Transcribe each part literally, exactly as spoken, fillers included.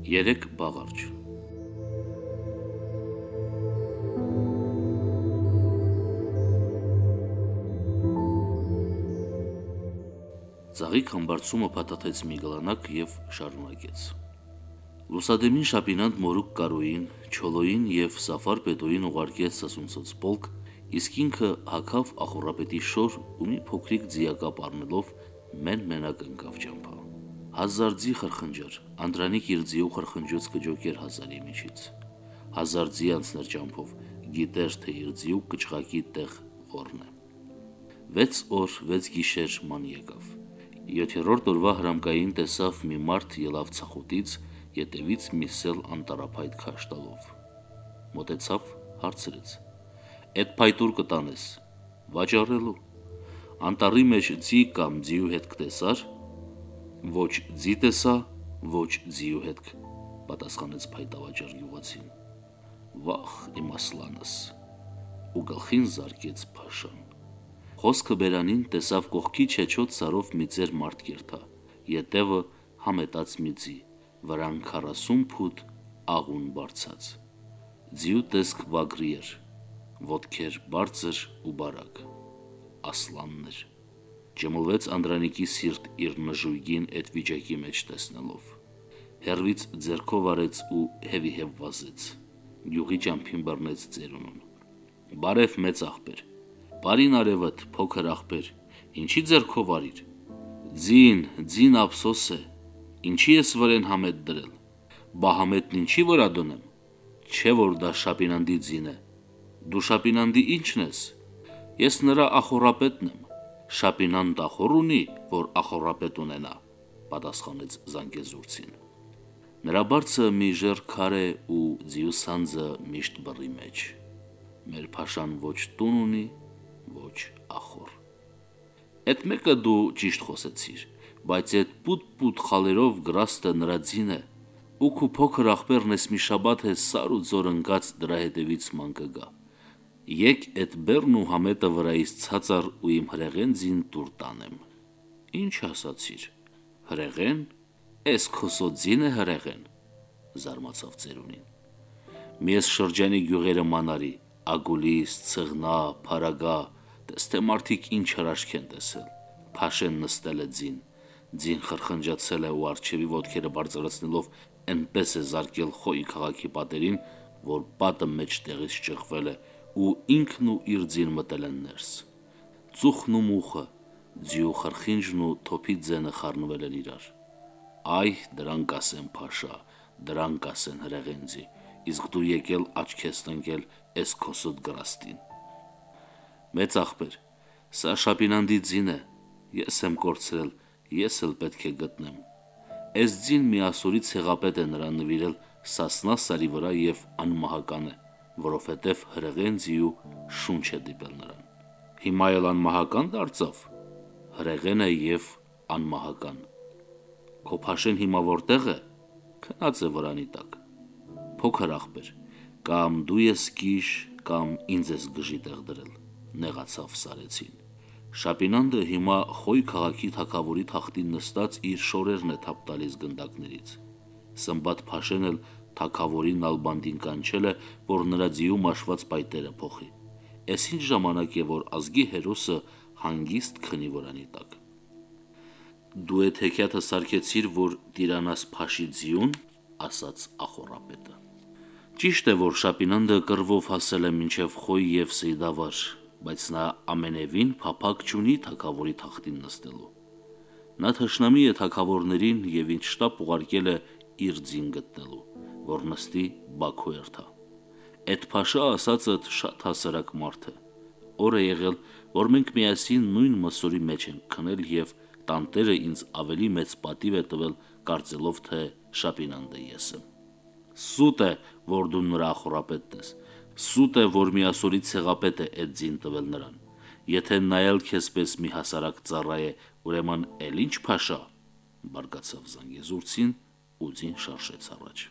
Երեք բաղարջ։ Ծաղիկ համբարձումը փաթաթեց մի գլանակ եւ շարունակեց. Լուսադեմին Շապինանդ մորուք կարոին, Չոլոին եւ Սաֆար պետոին ուղարկեց սասունցոց պոլկ, իսկ ինքը հագավ ախորապետի շոր ու մի փոքրիկ ձիակապ առնելով մեն մենակ ընկավ ճամփա։ Հազար ձի խրխնջար, Անդրանիկ իր ձիու խրխնջոց կջոկեր հազարի միջից։ Հազար ձի անցներ ճամփով, գիտեր թե իր ձիու կճղակի տեղ ողորն է։ Վեց օր, վեց գիշեր ման եկավ։ Յոթերորդ օրվա հրամկային տեսավ մի մարդ ելավ ցախոտից, ետևից մի սել անտարափայտ քաշ տալով։ Մոտեցավ, հարցրեց. «Էդ փայտուր կտանես, վաճառելու»։ Անտառի մեջ ձի կամ ձիու հետ կտեսար։ Ոչ ձի տեսա, ոչ ձիու հետ, պատասխանեց փայտավաճառ գյուղացին։ Վախ իմ ասլանս, ու գլխին զարկեց փաշան։ Խոսքը բերանին տեսավ կողքի չեչոտ սարով մի ծեր մարդ կերտա, ետևը համետած մի ձի, վրան քառասուն փուտ աղուն բարձած։ Ձիու տեսք վագրի էր, ոտքեր բարձր ու բարակ, ասլաններ։ Ջմլվեց Անդրանիկի սիրտ իր նժույգին այդ վիճակի մեջ տեսնելով։ Հերվից ձեռքով արեց ու հևի հև վազեց։ Գյուղի ճամփին բռնեց ծերունուն։ Բարև մեծ աղբեր, բարին արևդ փոքր աղբեր, ինչի ձեռքով արիր։ Ձին, ձին ափսոս է, ինչի ես վրեն համետ դրել։ Բա համետն ինչի վրա դնեմ։ Չէ որ դա Շապինանդի ձին է։ Դու Շապինանդի ինչն ես։ Ես նրա ախորապետն եմ։ Շապինանդ ախոր ունի, որ ախորապետ ունենա, պատասխանեց Զանգեզուրցին։ Նրա բարձը մի ժեր քարե ու ձիու սանձը միշտ բռի մեջ։ Մեր փաշան ոչ տուն ունի, ոչ ախոր։ Էդ մեկը դու ճիշտ խոսեցիր, բայց այդ պուտ-պուտ խալերով գրաստը նրա ձին է, ու քու փոքր աղբերն ես մի շաբաթ է սար ու ձոր ընկած դրա հետևից ման կգա։ Եկ էդ բեռն ու համետը վրայից ցածար ու իմ հրեղեն ձին տուր տանեմ։ Ինչ ասացիր։ Հրեղեն։ Էս քոսո ձին է հրեղեն, զարմացավ ծերունին։ Մեզ շրջանի գյուղերը մանարի, Ագուլիս, Ցղնա, Փարագա, տես թե մարդիկ ինչ հրաշք են տեսել։ Փաշեն նստել է ձին, ձին խրխնջացել է ու արջևի ոտքերը բարձրացնելով այնպես է զարկել Խոյի քաղաքի պատերին, որ պատը մեջ տեղից ճղվել է ու ինքն ու իր ձին մտել են ներս։ Ծուխն ու մուխը, ձիու խրխինջն ու թոփի ձենը խառնվել են իրար։ Այ դրանք ասեն փաշա, դրանք ասեն հրեղենձի, իսկ դու եկել աչքես տնկել էս քոսոտ գրաստին։ Մեծ աղբեր, սա Շապինանդի ձին է, ես եմ կորցրել, ես էլ պետք է գտնեմ։ Էս ձին մի ասորի ցեղապետ է նրան նվիրել Սասնա սարի վրա եւ անմահական է, որովհետեւ հրեղեն ձիու շունչ է դիպել նրան։ Հիմա էլ անմահական դարձավ։ Հրեղեն է եւ անմահական։ Քո փաշեն հիմա որտեղ է։ Քնած է վրանի տակ։ Փոքր աղբեր, կամ դու ես կիշ, կամ ինձ ես գժի տեղ դրել, նեղացավ Սարեցին։ Շապինանդը հիմա Խոյ քաղաքի թագավորի թախտին նստած իր շորերն է թափ տալիս գնդակներից։ Սմբատ փաշեն էլ թագավորին Նալբանդին կանչել է, որ նրա ձիու մաշված պայտերը փոխի։ Էս ինչ ժամանակ է, որ ազգի հերոսը հանգիստ քնի վրանի տակ։ Դու այդ հեքիաթը սարքեցիր, որ տիրանաս փաշի ձիուն, ասաց ախորապետը։ Ճիշտ է, որ Շապինանդը կռվով հասել է մինչև Խոյ եւ Սեյդավար, բայց նա ամենևին փափակ չունի թագավորի թախտին նստելու։ Նա թշնամի է թագավորներին եւ ինչ շտապ ուղարկել է իր ձին գտնելու, որ նստի Բաքու երթա։ Այդ փաշա ասածդ շատ հասարակ մարդ է։ Օր է եղել, որ մենք միասին նույն մսորի մեջ ենք քնել եւ տանտերը ինձ ավելի մեծ պատիվ է տվել, կարծելով թե Շապինանդը ես եմ։ Սուտ է, որ դու նրա ախորապետն ես։ Սուտ է, որ մի ասորի ցեղապետ է այդ ձին տվել նրան։ Եթե նայել քեզպես մի հասարակ ծառա է, ուրեմն էլ ինչ փաշա, բարգացավ Զանգեզուրցին ու ձին շարժեց առաջ։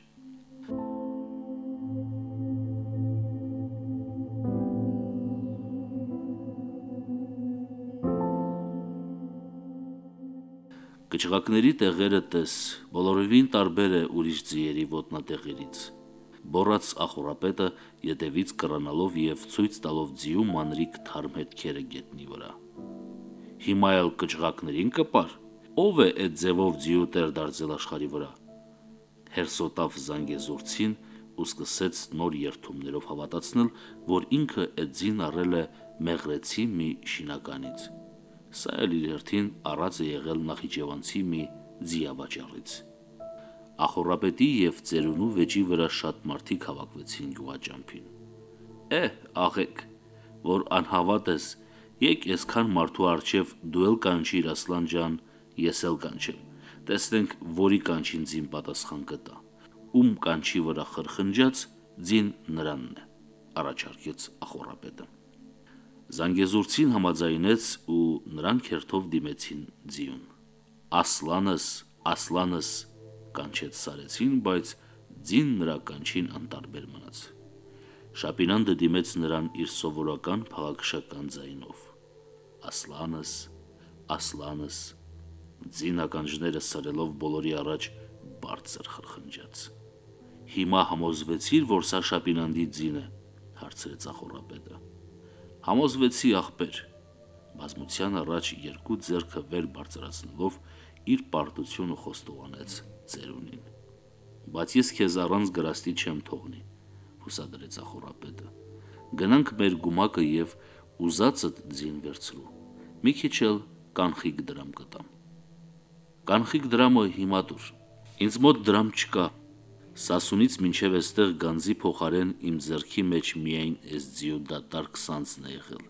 Կճղակների տեղերը տես, բոլորովին տարբեր է ուրիշ ձիերի ոտնատեղերից։ Բորած ախորապետը ետևից կռանալով եւ ցույց տալով ձիու մանրիկ թարմ հետքերը գետնի վրա։ Հիմա էլ կճղակներին կպար, ով է այդ ձևով ձիու տեր դարձել աշխարի վրա։ Հերսոտավ Զանգեզուրցին ու սկսեց նոր երթումներով հավատացնել, որ ինքը այդ ձին առել է մեղրեցի մի շինականից։ Սա էլ իր հերթին առած է եղել Նախիջևանցի մի ձիավաճառից։ Ախորապետի եւ ծերունու վեճի վրա շատ մարդիկ հավաքվեցին գյուղաճամփին։ Է, աղեք, որ անհավատ ես, եկ այսքան մարդու առջև դու էլ կանչիր Ասլան ջան, ես էլ կանչեմ։ Տեսնենք, որի կանչին ձին պատասխան կտա։ Ում կանչի վրա խրխնջաց, ձին նրանն է, առաջարկեց ախորապետը։ Զանգեզուրցին համաձայնեց ու նրանք հերթով դիմեցին ձիուն։ Ասլանս, Ասլանս, կանչեց Սարեցին, բայց ձին նրա կանչին անտարբեր մնաց։ Շապինանդը դիմեց նրան իր սովորական փաղաքշական ձայնով։ Ասլանս, Ասլանս, ձին ականջները սրելով բոլորի առաջ բարձր խրխնջաց։ Հիմա համոզվեցիր, որ սա Շապինանդի ձին է, հարցրեց ախորապետը։ Համոզվեցի, աղբեր, բազմության առաջ երկու ձեռքը վեր բարձրացնելով իր պարտությունը խոստովանեց ծերունին։ Բայց ես քեզ առանց գրաստի չեմ թողնի, հուսադրեց ախորապետը։ Գնանք մեր գումակը եւ ուզածդ ձին վերցրու։ Մի քիչ էլ կանխիկ դրամ կտամ։ Կանխիկ դրամը հիմա դուր։ Ինձ մոտ դրամ չկա։ Սասունից մինչև այստեղ գանձի փոխարեն իմ ձեռքի մեջ միայն այս ձիու դատարկ սանձն է եղել։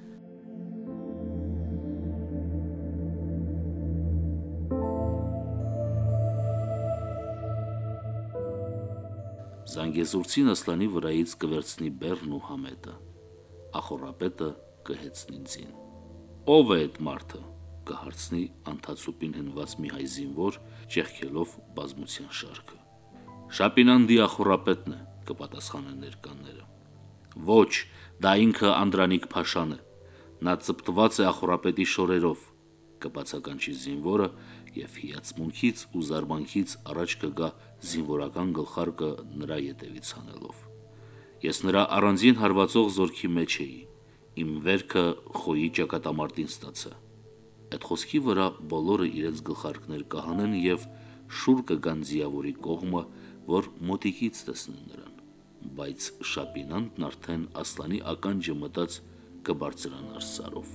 Զանգեզուրցին Ասլանի վրայից կվերցնի բեռն ու համետը, ախորապետը կհեծնի ձին։ Ով է այդ մարդը, կհարցնի անթացուպին հնված մի հայ զինվոր, ճեղքելով բազմության շարքը։ Շապինանդի ախորապետն է, կպատասխանեն ներկաները։ Ոչ, դա ինքը Անդրանիկ Փաշան է։ Նա ծպտված է ախորապետի շորերով, կբացականչի զինվորը եւ հիացմունքից ու զարմանքից առաջ կգա զինվորական գլխարկը նրա ետևից հանելով։ Ես նրա առանձին հարվածող զորքի մեջ էի։ Իմ վերքը խոյի ճակատամարտին ստացա։ Այդ խոսքի վրա բոլորը իրենց գլխարկներ կհանեն եւ շուռ կգան ձիավորի կողմը, որ մոտիկից տեսնեն նրան, բայց Շապինանդն արդեն Ասլանի ականջը մտած կբարձրանար սարով։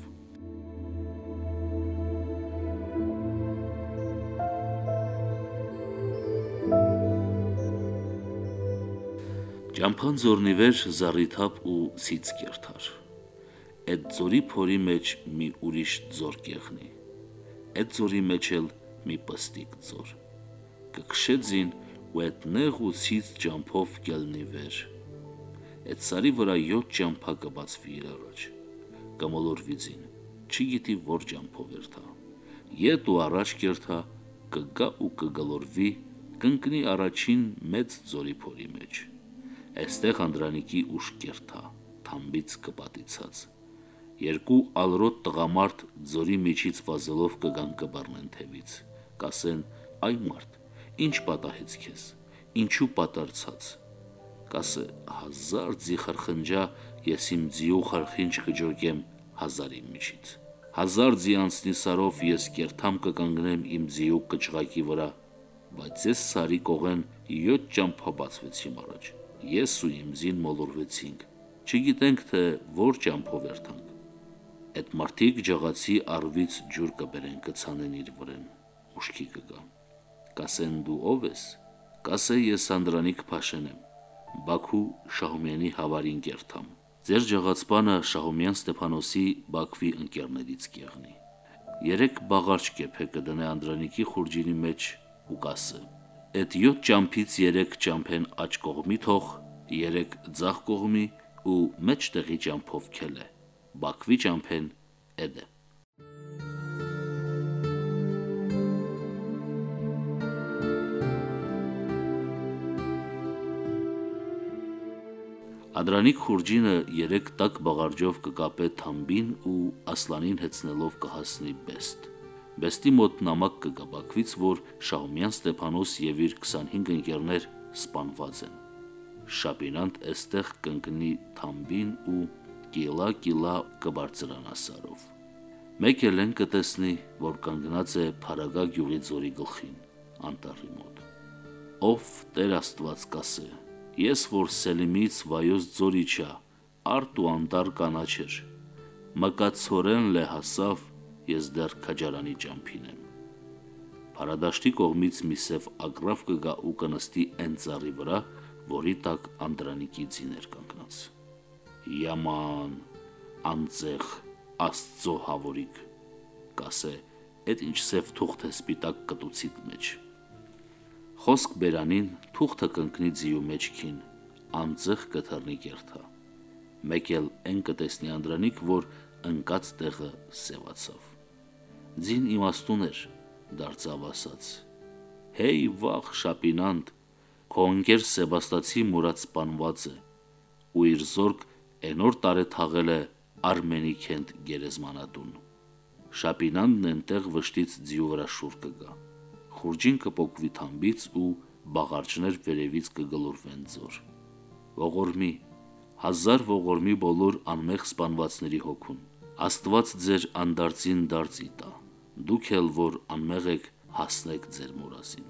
Ճամփան ձորնի վեր զառիթափ ու ցից կերթար։ Այդ ձորի փորի մեջ մի ուրիշ ձոր կեղնի։ Այդ ձորի մեջ էլ մի պստիկ ձոր։ Կքշե ձին ու այդ նեղ ու ցից ճամփով կելնի վեր։ Այդ սարի վրա յոթ ճամփա կբացվի իր առաջ։ Կմոլորվի ձին, չգիտի որ ճամփով երթա։ Ետ ու առաջ կերթա, կգա ու կգլորվի, կընկնի առաջին մեծ ձորի փորի մեջ։ Այստեղ Անդրանիկի ուշ կերթա, թամբից կպատիցած։ Երկու ալրոտ տղամարդ ձորի միջից վազելով կգան կբառնեն թևից, կասեն. «Այ մարդ, ինչ պատահեց քեզ, ինչու պատարցած»։ Կասե. «Հազար ձի խրխնջա, ես իմ ձիու խրխինջ կջոկեմ հազարի միջից։ Հազար ձի անցնի սարով, ես կերթամ կկանգնեմ իմ ձիու կճղակի վրա, բայց ես սարի կողեն յոթ ճամփա բացվեցի իմ առաջ։ Ես ու իմ ձին մոլորվեցինք, չգիտենք թե որ ճամփով երթանք։ Այդ մարդիկ ջղացի առվից ջուր կբերեն կցանեն իր վրեն, ուշքի կգա։ Կասեն դու ով ես, կասե ես Անդրանիկ Փաշեն եմ, Բաքու Շահումյանի հավարին կերթամ։ Ձեր ջղացպանը Շահումյան Ստեփանոսի Բաքվի ընկերներից կեղնի։ Երեք բաղարջ կեփե կդնե Անդրանիկի խուրջինի մեջ ու կասը. Այդ յոթ ճամփից երեք ճամփեն աջ կողմի թող, երեք ձախ կողմի ու մեջտեղի ճամփով քելե։ Բաքվի ճամփեն էդ է։ Անդրանիկ խուրջինը երեք տակ բաղարջով կկապե թամբին ու Ասլանին հեծնելով կհասնի Բեստ։ Բեստի մոտ նամակ կգա Բաքվից, որ Շահումյան Ստեփանոս եւ իր քսանհինգ ընկերներ սպանված են։ Շապինանտ էստեղ կընկնի թամբին ու կիլա-կիլա կբարձրանա սարով։ Մեկ էլ են կտեսնի, որ կանգնած է Փարագա գյուղի ձորի գլխին, անտառի մոտ։ Ով Տեր Աստված կասե, ես որ Սելիմից վայոց ձոր իջա, արտ ու անտառ կանաչեր, մկացորեն լեհասավ, ես դեռ քաջարանի ճամփին եմ։ Փարադաշտի կողմից մի սև ագռավ կգա ու կնստի այն ծառի վրա, որի տակ Անդրանիկի ձիներ կանգնած։ Yaman, անձեղ, Աստծո հավորիկ, կասե, էդ ինչ սև թուղթ է սպիտակ կտուցիդ մեջ։ Խոսք բերանին թուղթը կընկնի ձիու մեջքին, անձեղ կթռնի կերթա։ Մեկ էլ են կտեսնի Անդրանիկ, որ ընկած տեղը սևացավ։ Ձին իմաստուն էր, դարձավ ասաց. Հեյ վաղ Շապինանտ, քո ընկեր Սեբաստացի մուրած սպանված է, ու իր զորք էնոր տարե թաղել է Արմենի քենտ գերեզմանատուն։ Շապինանն ենտեղ վշտից ձիու վրա շուր կգա։ Խուրջին կպոկվի թամբից ու բաղարջներ վերևից կգլորվեն ձոր։ Ողորմի, հազար ողորմի բոլոր անմեղ սպանվածների հոգուն։ Աստված ձեր անդարձին դարձի տա, դուք էլ որ անմեղ եք հասնեք ձեր մուրազին։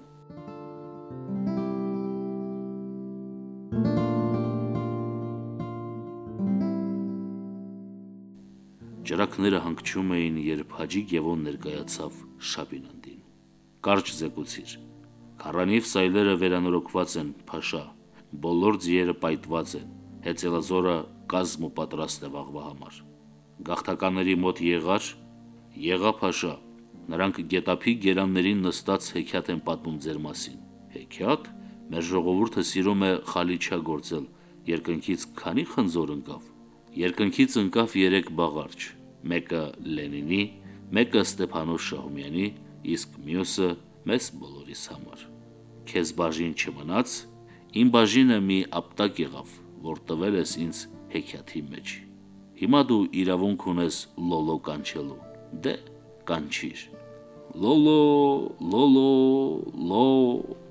Ջրակները հանգչում էին, երբ Հաջի Գևոն ներկայացավ Շապինանդին։ Կարճ զեկուցիր, քառանիվ սայլերը վերանորոգված են, Փաշա, բոլոր ձիերը պայթված են, հեծելազորը կազմ ու պատրաստ է վաղվա համար։ Գաղթականների մոտ եղար, եղա Փաշա, նրանք գետափի գերաններին նստած հեքիաթ են պատմում ձեր մասին։ Հեքիաթ, մեր ժողովուրդը սիրում է խալիչա գործել, երկնքից քանի խնձոր ընկավ։ Երկնքից ընկավ երեք բաղարջ, մեկը Լենինի, մեկը Ստեփանոս Շահումյանի, իսկ մյուսը մեզ բոլորիս համար։ Քեզ բաժին չմնաց, իմ բաժինը մի ապտակ եղավ, որ տվել ես ինձ հեքիաթի մեջ։ Հիմա դու իրավունք ունես լոլո կանչելու, դե կանչիր։ Լոլո, լոլո, լո